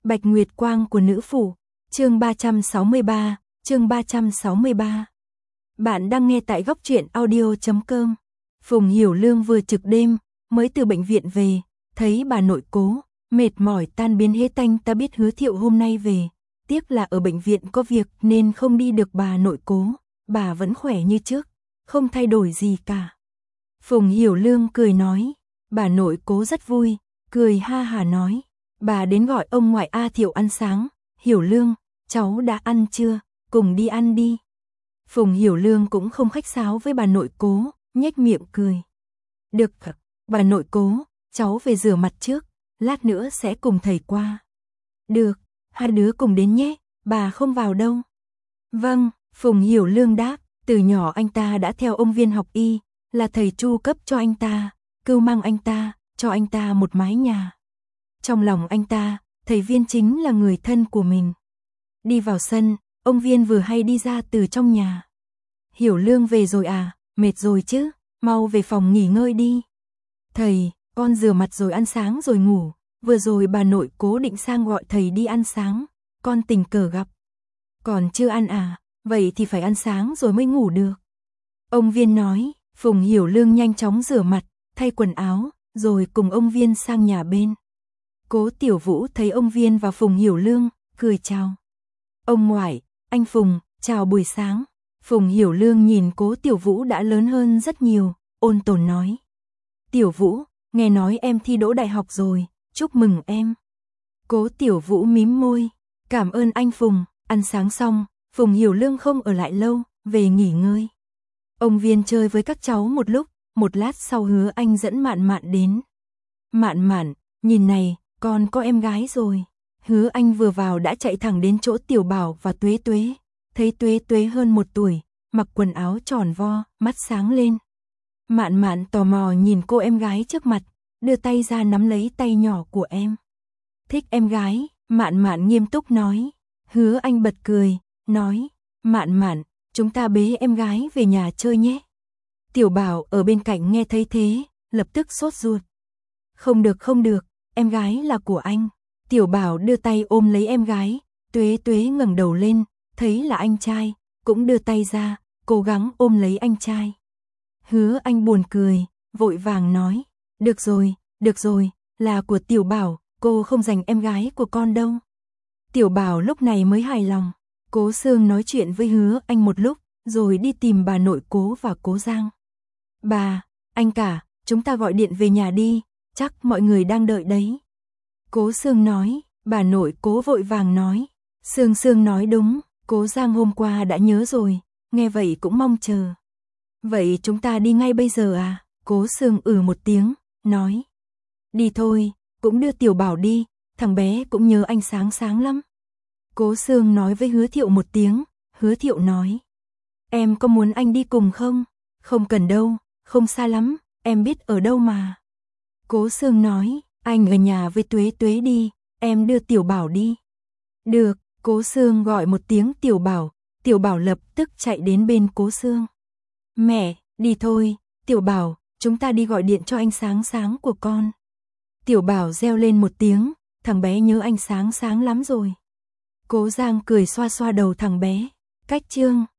Bạch Nguyệt Quang của nữ phủ, chương 363, chương 363. Bạn đang nghe tại góc truyện audio.com. Phùng Hiểu Lương vừa trực đêm, mới từ bệnh viện về, thấy bà nội Cố, mệt mỏi tan biến hết tanh. Ta biết Hứa Thiệu hôm nay về, tiếc là ở bệnh viện có việc nên không đi được. Bà nội Cố, bà vẫn khỏe như trước, không thay đổi gì cả. Phùng Hiểu Lương cười nói, bà nội Cố rất vui, cười ha hả nói, bà đến gọi ông ngoại A Thiệu ăn sáng. Hiểu Lương, cháu đã ăn chưa, cùng đi ăn đi. Phùng Hiểu Lương cũng không khách sáo với bà nội Cố, nhếch miệng cười. Được, bà nội Cố, cháu về rửa mặt trước, lát nữa sẽ cùng thầy qua. Được, hai đứa cùng đến nhé, bà không vào đâu. Vâng, Phùng Hiểu Lương đáp, từ nhỏ anh ta đã theo ông Viên học y, là thầy chu cấp cho anh ta, cưu mang anh ta, cho anh ta một mái nhà. Trong lòng anh ta, thầy Viên chính là người thân của mình. Đi vào sân, ông Viên vừa hay đi ra từ trong nhà. Hiểu Lương về rồi à, mệt rồi chứ, mau về phòng nghỉ ngơi đi. Thầy, con rửa mặt rồi ăn sáng rồi ngủ, vừa rồi bà nội Cố định sang gọi thầy đi ăn sáng, con tình cờ gặp. Còn chưa ăn à, vậy thì phải ăn sáng rồi mới ngủ được. Ông Viên nói. Phùng Hiểu Lương nhanh chóng rửa mặt, thay quần áo, rồi cùng ông Viên sang nhà bên. Cố Tiểu Vũ thấy ông Viên và Phùng Hiểu Lương, cười chào. Ông ngoại, anh Phùng, chào buổi sáng. Phùng Hiểu Lương nhìn Cố Tiểu Vũ đã lớn hơn rất nhiều, ôn tồn nói. Tiểu Vũ, nghe nói em thi đỗ đại học rồi, chúc mừng em. Cố Tiểu Vũ mím môi, cảm ơn anh Phùng. Ăn sáng xong, Phùng Hiểu Lương không ở lại lâu, về nghỉ ngơi. Ông Viên chơi với các cháu một lúc, một lát sau Hứa Anh dẫn Mạn Mạn đến. Mạn Mạn, nhìn này, con có em gái rồi. Hứa Anh vừa vào đã chạy thẳng đến chỗ Tiểu Bảo và Tuế Tuế, thấy Tuế Tuế hơn 1 tuổi, mặc quần áo tròn vo, mắt sáng lên. Mạn Mạn tò mò nhìn cô em gái trước mặt, đưa tay ra nắm lấy tay nhỏ của em. Thích em gái, Mạn Mạn nghiêm túc nói. Hứa Anh bật cười, nói, Mạn Mạn, chúng ta bế em gái về nhà chơi nhé. Tiểu Bảo ở bên cạnh nghe thấy thế, lập tức sốt ruột. Không được, em gái là của anh. Tiểu Bảo đưa tay ôm lấy em gái, Tuế Tuế ngẩng đầu lên, thấy là anh trai, cũng đưa tay ra, cố gắng ôm lấy anh trai. Hứa Anh buồn cười, vội vàng nói, được rồi, là của Tiểu Bảo, cô không giành em gái của con đâu. Tiểu Bảo lúc này mới hài lòng. Cố Sương nói chuyện với Hứa Anh một lúc, rồi đi tìm bà nội Cố và Cố Giang. Bà, anh cả, chúng ta gọi điện về nhà đi, chắc mọi người đang đợi đấy. Cố Sương nói, bà nội Cố vội vàng nói. Sương nói đúng, Cố Giang hôm qua đã nhớ rồi, nghe vậy cũng mong chờ. Vậy chúng ta đi ngay bây giờ à? Cố Sương một tiếng, nói. Đi thôi, cũng đưa Tiểu Bảo đi, thằng bé cũng nhớ anh sáng lắm. Cố Sương nói với Hứa Thiệu một tiếng, Hứa Thiệu nói. Em có muốn anh đi cùng không? Không cần đâu, không xa lắm, em biết ở đâu mà. Cố Sương nói, anh ở nhà với Tuế Tuế đi, em đưa Tiểu Bảo đi. Được, Cố Sương gọi một tiếng Tiểu Bảo lập tức chạy đến bên Cố Sương. Mẹ, đi thôi, Tiểu Bảo, chúng ta đi gọi điện cho anh sáng của con. Tiểu Bảo reo lên một tiếng, thằng bé nhớ anh sáng lắm rồi. Cố Giang cười xoa đầu thằng bé. Cách chương